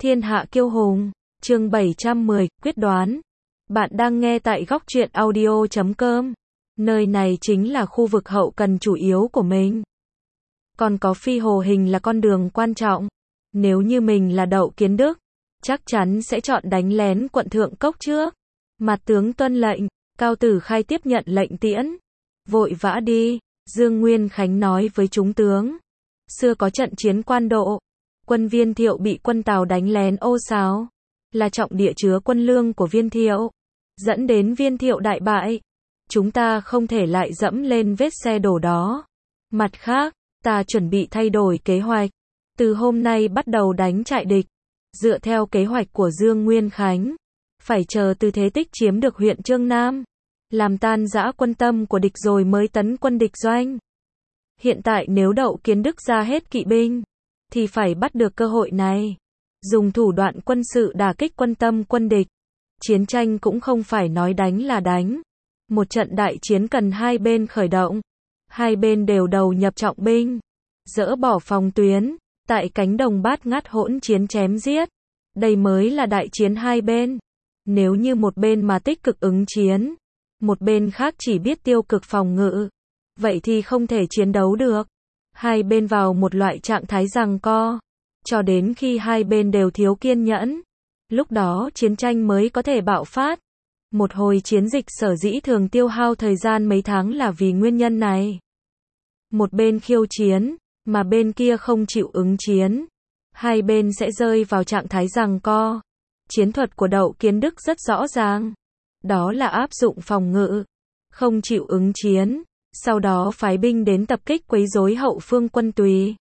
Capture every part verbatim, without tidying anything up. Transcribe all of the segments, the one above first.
Thiên hạ kiêu hùng, chương bảy trăm mười, quyết đoán. Bạn đang nghe tại góc truyện audio chấm com. Nơi này chính là khu vực hậu cần chủ yếu của mình. Còn có phi hồ hình là con đường quan trọng. Nếu như mình là Đậu Kiến Đức, chắc chắn sẽ chọn đánh lén quận Thượng Cốc trước. Mặt tướng tuân lệnh, Cao Tử Khai tiếp nhận lệnh tiễn. Vội vã đi, Dương Nguyên Khánh nói với chúng tướng. Xưa có trận chiến Quan Độ, quân Viên Thiệu bị quân Tào đánh lén ô sáo, là trọng địa chứa quân lương của Viên Thiệu, dẫn đến Viên Thiệu đại bại. Chúng ta không thể lại dẫm lên vết xe đổ đó. Mặt khác, ta chuẩn bị thay đổi kế hoạch. Từ hôm nay bắt đầu đánh trại địch. Dựa theo kế hoạch của Dương Nguyên Khánh, phải chờ Từ Thế Tích chiếm được huyện Chương Nam, làm tan rã quân tâm của địch rồi mới tấn quân địch doanh. Hiện tại nếu Đậu Kiến Đức ra hết kỵ binh, thì phải bắt được cơ hội này, dùng thủ đoạn quân sự đả kích quân tâm quân địch. Chiến tranh cũng không phải nói đánh là đánh. Một trận đại chiến cần hai bên khởi động. Hai bên đều đầu nhập trọng binh, dỡ bỏ phòng tuyến, tại cánh đồng bát ngát hỗn chiến chém giết. Đây mới là đại chiến hai bên. Nếu như một bên mà tích cực ứng chiến, một bên khác chỉ biết tiêu cực phòng ngự, vậy thì không thể chiến đấu được. Hai bên vào một loại trạng thái giằng co, cho đến khi hai bên đều thiếu kiên nhẫn, lúc đó chiến tranh mới có thể bạo phát. Một hồi chiến dịch sở dĩ thường tiêu hao thời gian mấy tháng là vì nguyên nhân này. Một bên khiêu chiến, mà bên kia không chịu ứng chiến, hai bên sẽ rơi vào trạng thái giằng co. Chiến thuật của Đậu Kiến Đức rất rõ ràng, đó là áp dụng phòng ngự, không chịu ứng chiến, sau đó phái binh đến tập kích quấy rối hậu phương quân Tùy.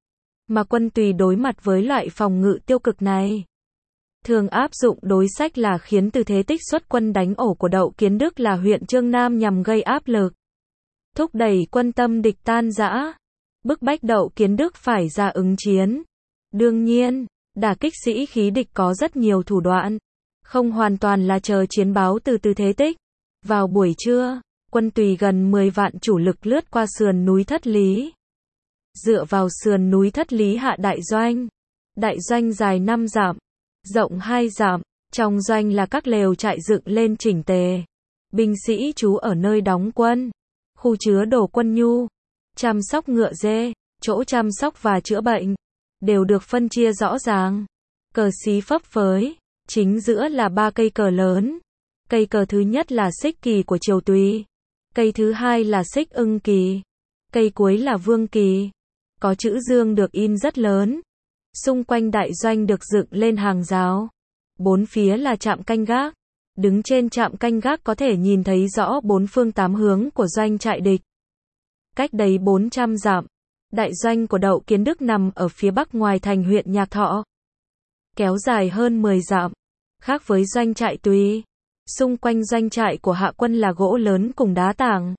Mà quân Tùy đối mặt với loại phòng ngự tiêu cực này, thường áp dụng đối sách là khiến Từ Thế Tích xuất quân đánh ổ của Đậu Kiến Đức là huyện Chương Nam nhằm gây áp lực, thúc đẩy quân tâm địch tan rã, bức bách Đậu Kiến Đức phải ra ứng chiến. Đương nhiên, đả kích sĩ khí địch có rất nhiều thủ đoạn, không hoàn toàn là chờ chiến báo từ Từ Thế Tích. Vào buổi trưa, quân Tùy gần mười vạn chủ lực lướt qua sườn núi Thất Lý. Dựa vào sườn núi Thất Lý hạ đại doanh. Đại doanh dài năm dặm, rộng hai dặm, trong doanh là các lều trại dựng lên chỉnh tề. Binh sĩ trú ở nơi đóng quân, khu chứa đồ quân nhu, chăm sóc ngựa dê, chỗ chăm sóc và chữa bệnh, đều được phân chia rõ ràng. Cờ xí phấp phới, chính giữa là ba cây cờ lớn. Cây cờ thứ nhất là xích kỳ của triều Tùy, cây thứ hai là xích ưng kỳ, cây cuối là vương kỳ. Có chữ Dương được in rất lớn. Xung quanh đại doanh được dựng lên hàng rào, bốn phía là trạm canh gác. Đứng trên trạm canh gác có thể nhìn thấy rõ bốn phương tám hướng của doanh trại địch. Cách đấy bốn trăm dặm, đại doanh của Đậu Kiến Đức nằm ở phía bắc ngoài thành huyện Nhạc Thọ, kéo dài hơn mười dặm. Khác với doanh trại Tùy, xung quanh doanh trại của Hạ quân là gỗ lớn cùng đá tảng,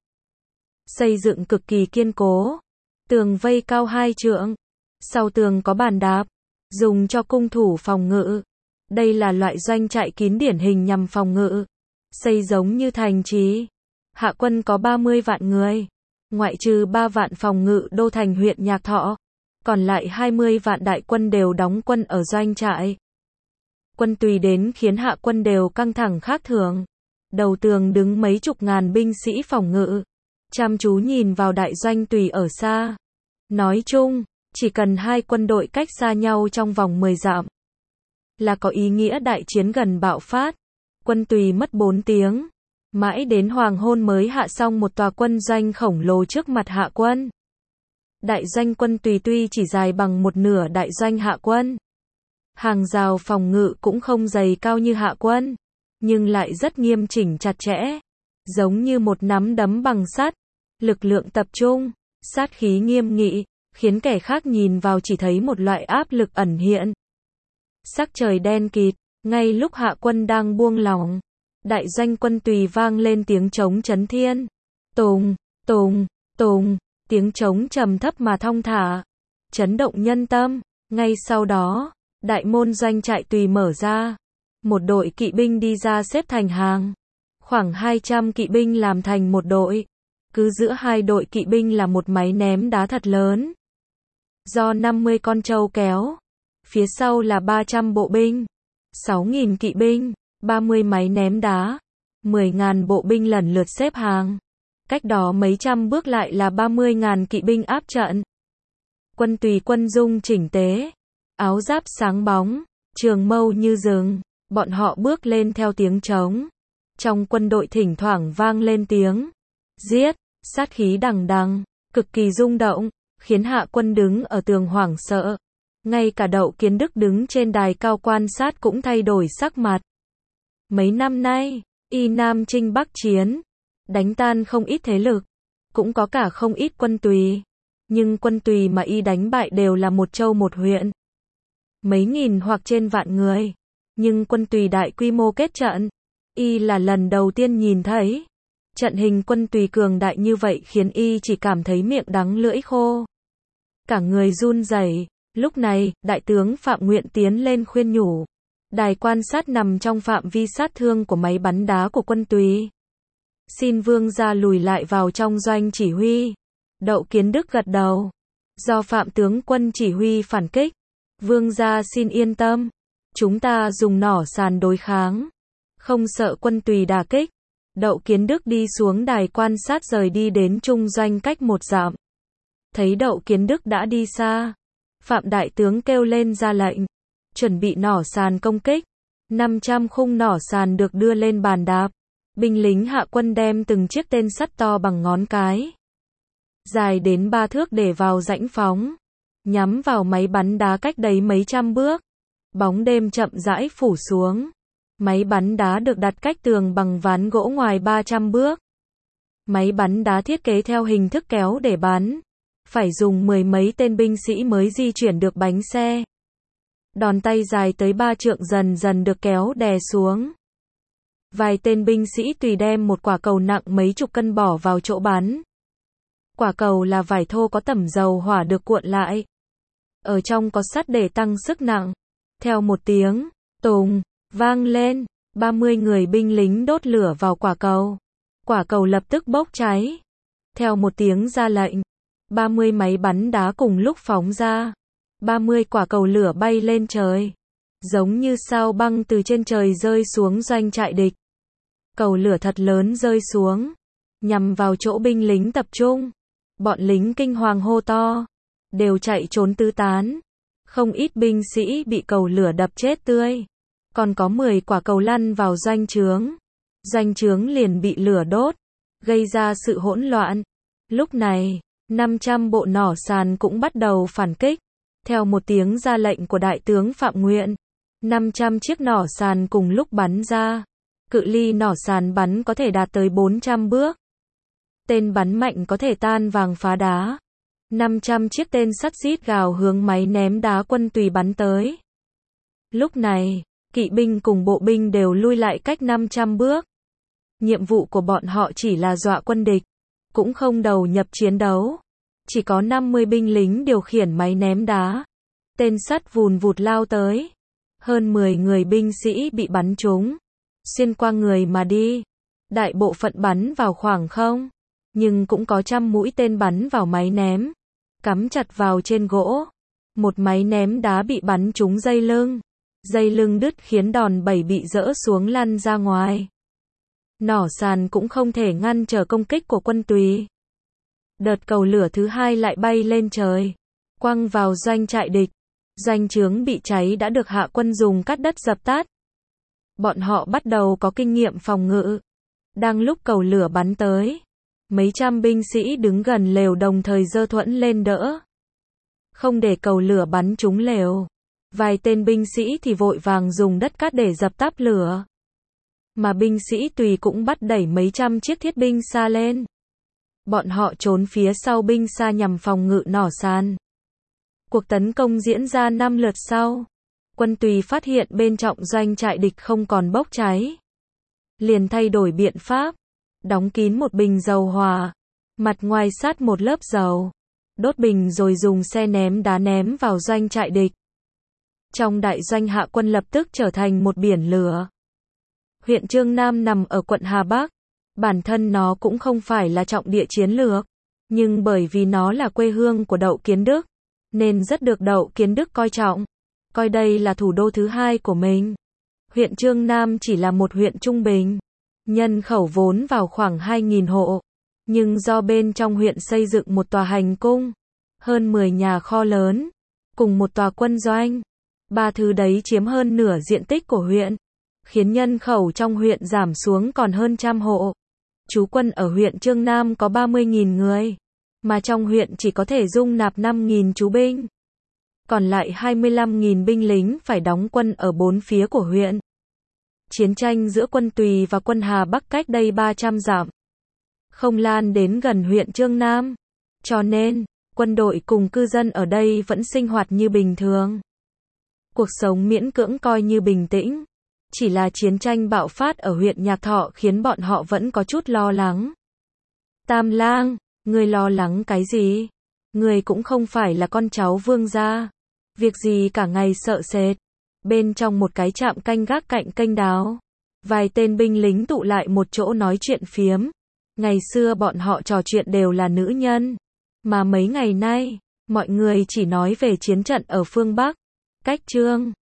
xây dựng cực kỳ kiên cố. Tường vây cao hai trượng, sau tường có bàn đạp, dùng cho cung thủ phòng ngự. Đây là loại doanh trại kín điển hình nhằm phòng ngự, xây giống như thành trì. Hạ quân có ba mươi vạn người, ngoại trừ ba vạn phòng ngự đô thành huyện Nhạc Thọ, còn lại hai mươi vạn đại quân đều đóng quân ở doanh trại. Quân Tùy đến khiến Hạ quân đều căng thẳng khác thường. Đầu tường đứng mấy chục ngàn binh sĩ phòng ngự, chăm chú nhìn vào đại doanh Tùy ở xa. Nói chung, chỉ cần hai quân đội cách xa nhau trong vòng mười dặm, là có ý nghĩa đại chiến gần bạo phát. Quân Tùy mất bốn tiếng, mãi đến hoàng hôn mới hạ xong một tòa quân doanh khổng lồ trước mặt Hạ quân. Đại doanh quân Tùy tuy chỉ dài bằng một nửa đại doanh Hạ quân, hàng rào phòng ngự cũng không dày cao như Hạ quân, nhưng lại rất nghiêm chỉnh chặt chẽ, giống như một nắm đấm bằng sắt. Lực lượng tập trung, sát khí nghiêm nghị, khiến kẻ khác nhìn vào chỉ thấy một loại áp lực ẩn hiện. Sắc trời đen kịt, ngay lúc Hạ quân đang buông lỏng, đại doanh quân Tùy vang lên tiếng trống chấn thiên. Tùng, tùng, tùng, tiếng trống trầm thấp mà thong thả, chấn động nhân tâm. Ngay sau đó, đại môn doanh trại Tùy mở ra, một đội kỵ binh đi ra xếp thành hàng, khoảng hai trăm kỵ binh làm thành một đội. Cứ giữa hai đội kỵ binh là một máy ném đá thật lớn, do năm mươi con trâu kéo. phía sau là ba trăm bộ binh, sáu nghìn kỵ binh, ba mươi máy ném đá, mười nghìn bộ binh lần lượt xếp hàng. Cách đó mấy trăm bước lại là ba mươi nghìn kỵ binh áp trận. Quân tùy quân dung chỉnh tề, áo giáp sáng bóng, trường mâu như rừng, bọn họ bước lên theo tiếng trống. Trong quân đội thỉnh thoảng vang lên tiếng giết, sát khí đằng đằng, cực kỳ rung động, khiến hạ quân đứng ở tường hoảng sợ. Ngay cả Đậu Kiến Đức đứng trên đài cao quan sát cũng thay đổi sắc mặt. Mấy năm nay, y Nam chinh Bắc chiến, đánh tan không ít thế lực, cũng có cả không ít quân tùy. Nhưng quân tùy mà y đánh bại đều là một châu một huyện, mấy nghìn hoặc trên vạn người. Nhưng quân tùy đại quy mô kết trận, y là lần đầu tiên nhìn thấy. Trận hình quân tùy cường đại như vậy khiến y chỉ cảm thấy miệng đắng lưỡi khô, cả người run rẩy. Lúc này, đại tướng Phạm Nguyện tiến lên khuyên nhủ. Đài quan sát nằm trong phạm vi sát thương của máy bắn đá của quân tùy. Xin vương gia lùi lại vào trong doanh chỉ huy. Đậu Kiến Đức gật đầu. Do Phạm tướng quân chỉ huy phản kích. Vương gia xin yên tâm. Chúng ta dùng nỏ sàn đối kháng, không sợ quân tùy đả kích. Đậu Kiến Đức đi xuống đài quan sát rời đi đến trung doanh cách một dặm. Thấy Đậu Kiến Đức đã đi xa, Phạm đại tướng kêu lên ra lệnh, chuẩn bị nỏ sàn công kích. năm trăm khung nỏ sàn được đưa lên bàn đạp. Binh lính hạ quân đem từng chiếc tên sắt to bằng ngón cái, dài đến ba thước để vào rãnh phóng, nhắm vào máy bắn đá cách đấy mấy trăm bước. Bóng đêm chậm rãi phủ xuống. Máy bắn đá được đặt cách tường bằng ván gỗ ngoài ba trăm bước. Máy bắn đá thiết kế theo hình thức kéo để bắn. Phải dùng mười mấy tên binh sĩ mới di chuyển được bánh xe. Đòn tay dài tới ba trượng dần dần được kéo đè xuống. Vài tên binh sĩ tùy đem một quả cầu nặng mấy chục cân bỏ vào chỗ bắn. Quả cầu là vải thô có tẩm dầu hỏa được cuộn lại. Ở trong có sắt để tăng sức nặng. Theo một tiếng tùng vang lên, ba mươi người binh lính đốt lửa vào quả cầu. Quả cầu lập tức bốc cháy. Theo một tiếng ra lệnh, ba mươi máy bắn đá cùng lúc phóng ra. ba mươi quả cầu lửa bay lên trời, giống như sao băng từ trên trời rơi xuống doanh trại địch. Cầu lửa thật lớn rơi xuống, nhằm vào chỗ binh lính tập trung. Bọn lính kinh hoàng hô to, đều chạy trốn tứ tán. Không ít binh sĩ bị cầu lửa đập chết tươi. Còn có mười quả cầu lăn vào doanh trướng. Doanh trướng liền bị lửa đốt, gây ra sự hỗn loạn. Lúc này, năm trăm bộ nỏ sàn cũng bắt đầu phản kích. Theo một tiếng ra lệnh của đại tướng Phạm Nguyện, năm trăm chiếc nỏ sàn cùng lúc bắn ra. Cự ly nỏ sàn bắn có thể đạt tới bốn trăm bước. Tên bắn mạnh có thể tan vàng phá đá. năm trăm chiếc tên sắt rít gào hướng máy ném đá quân tùy bắn tới. Lúc này, kỵ binh cùng bộ binh đều lui lại cách năm trăm bước. Nhiệm vụ của bọn họ chỉ là dọa quân địch, cũng không đầu nhập chiến đấu. Chỉ có năm mươi binh lính điều khiển máy ném đá. Tên sắt vùn vụt lao tới. Hơn mười người binh sĩ bị bắn trúng, xuyên qua người mà đi. Đại bộ phận bắn vào khoảng không, nhưng cũng có trăm mũi tên bắn vào máy ném, cắm chặt vào trên gỗ. Một máy ném đá bị bắn trúng dây lưng. Dây lưng đứt khiến đòn bẩy bị rỡ xuống lăn ra ngoài. Nỏ sàn cũng không thể ngăn trở công kích của quân tùy. Đợt cầu lửa thứ hai lại bay lên trời, quăng vào doanh trại địch. Doanh trướng bị cháy đã được hạ quân dùng cát đất dập tắt. Bọn họ bắt đầu có kinh nghiệm phòng ngự. Đang lúc cầu lửa bắn tới, mấy trăm binh sĩ đứng gần lều đồng thời giơ thuẫn lên đỡ, không để cầu lửa bắn trúng lều. Vài tên binh sĩ thì vội vàng dùng đất cát để dập tắt lửa. Mà binh sĩ tùy cũng bắt đẩy mấy trăm chiếc thiết binh xa lên. Bọn họ trốn phía sau binh xa nhằm phòng ngự nỏ sàn. Cuộc tấn công diễn ra năm lượt sau. Quân tùy phát hiện bên trọng doanh trại địch không còn bốc cháy. Liền thay đổi biện pháp, đóng kín một bình dầu hỏa, mặt ngoài sát một lớp dầu, đốt bình rồi dùng xe ném đá ném vào doanh trại địch. Trong đại doanh hạ quân lập tức trở thành một biển lửa. Huyện Chương Nam nằm ở quận Hà Bắc. Bản thân nó cũng không phải là trọng địa chiến lược, nhưng bởi vì nó là quê hương của Đậu Kiến Đức, nên rất được Đậu Kiến Đức coi trọng. coi đây là thủ đô thứ hai của mình. Huyện Chương Nam chỉ là một huyện trung bình, nhân khẩu vốn vào khoảng hai nghìn hộ, nhưng do bên trong huyện xây dựng một tòa hành cung, hơn mười nhà kho lớn, cùng một tòa quân doanh, ba thứ đấy chiếm hơn nửa diện tích của huyện, khiến nhân khẩu trong huyện giảm xuống còn hơn trăm hộ. Trú quân ở huyện Chương Nam có ba mươi nghìn người, mà trong huyện chỉ có thể dung nạp năm nghìn trú binh. Còn lại hai mươi lăm nghìn binh lính phải đóng quân ở bốn phía của huyện. Chiến tranh giữa quân Tùy và quân Hà Bắc cách đây ba trăm dặm, không lan đến gần huyện Chương Nam. Cho nên, quân đội cùng cư dân ở đây vẫn sinh hoạt như bình thường. Cuộc sống miễn cưỡng coi như bình tĩnh. Chỉ là chiến tranh bạo phát ở huyện Nhạc Thọ khiến bọn họ vẫn có chút lo lắng. Tam Lang, ngươi lo lắng cái gì? Ngươi cũng không phải là con cháu vương gia. Việc gì cả ngày sợ sệt. Bên trong một cái trạm canh gác cạnh kênh đào, vài tên binh lính tụ lại một chỗ nói chuyện phiếm. Ngày xưa bọn họ trò chuyện đều là nữ nhân. Mà mấy ngày nay, mọi người chỉ nói về chiến trận ở phương Bắc, cách Chương